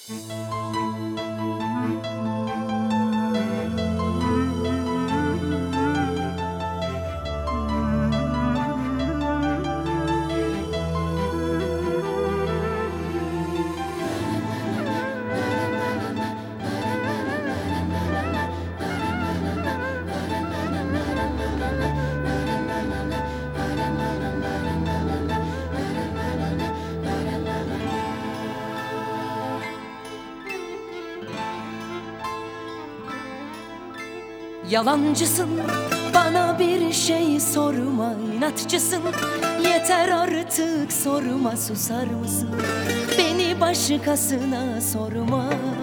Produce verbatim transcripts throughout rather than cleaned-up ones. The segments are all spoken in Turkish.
Yalancısın, bana bir şey sorma, inatçısın. Yeter artık sorma, susar mısın? Beni başkasına sorma.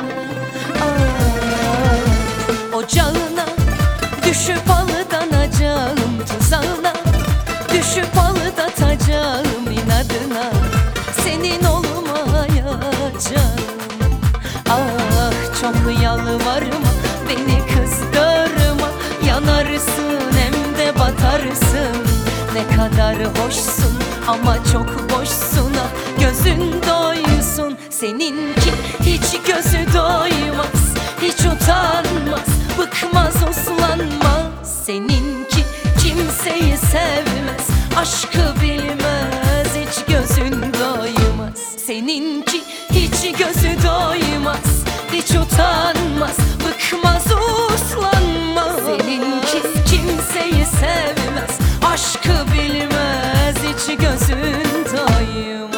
Aa, ocağına düşüp aldanacağım, tuzağına düşüp aldatacağım inadına. Senin olmayacağım. Ah çok yalvarma, beni kızdırma. Yanarsın hem de batarsın. Ne kadar hoşsun ama çok boşsun. Ah gözün doysun. Seninki hiç gözü doymaz, hiç utanmaz, bıkmaz, uslanmaz. Seninki kimseyi sevmez, aşkı bilmez, hiç gözün doymaz. Seninki hiç gözü doymaz, hiç utanmaz, bıkmaz, uslanmaz. Seninki kimseyi sevmez, aşkı bilmez, hiç gözün doymaz.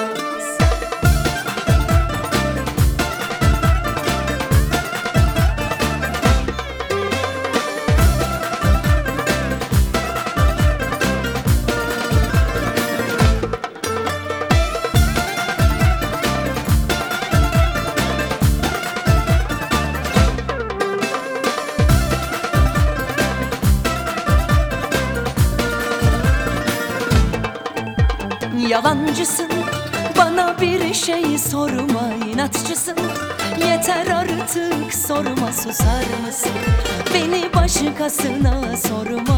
Yalancısın, bana bir şey sorma, inatçısın. Yeter artık sorma, susar mısın? Beni başkasına sorma.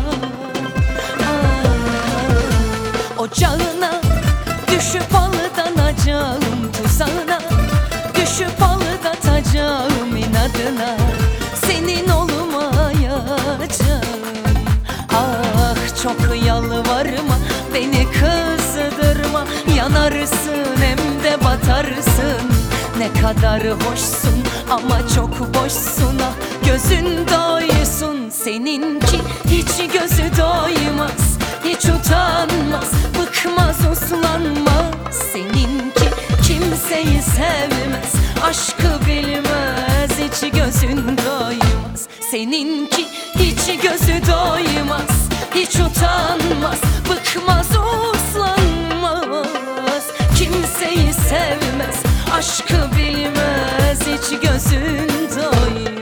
Aa, ocağına düşüp aldanacağım, tuzağına düşüp aldatacağım inadına. Senin olmayacağım. Ah çok yalvarma, beni kızdırma. Yanarsın hem de batarsın. Ne kadar hoşsun ama çok boşsun. Ah gözün doysun. Seninki hiç gözü doymaz, hiç utanmaz, bıkmaz, uslanmaz. Seninki kimseyi sevmez, aşkı bilmez, hiç gözün doymaz. Seninki hiç gözü doymaz, hiç utanmaz, bıkmaz, uslanmaz. Kimseyi sevmez, aşkı bilmez, hiç gözün doymaz.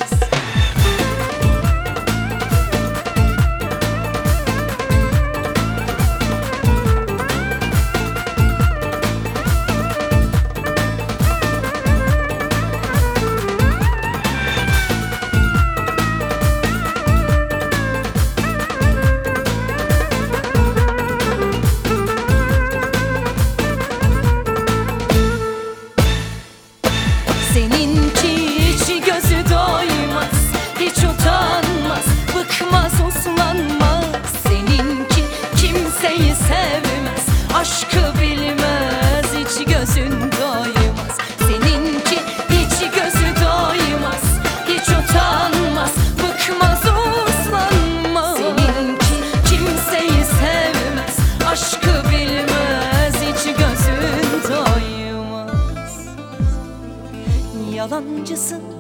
Seninki hiç gözü doymaz, hiç utanmaz, bıkmaz, uslanmaz. Seninki kimseyi sevmez, aşkı bilmez, hiç gözün doymaz. Seninki hiç gözü doymaz, hiç utanmaz, bıkmaz, uslanmaz. Seninki kimseyi sevmez, aşkı bilmez, hiç gözün doymaz. Yalancısın,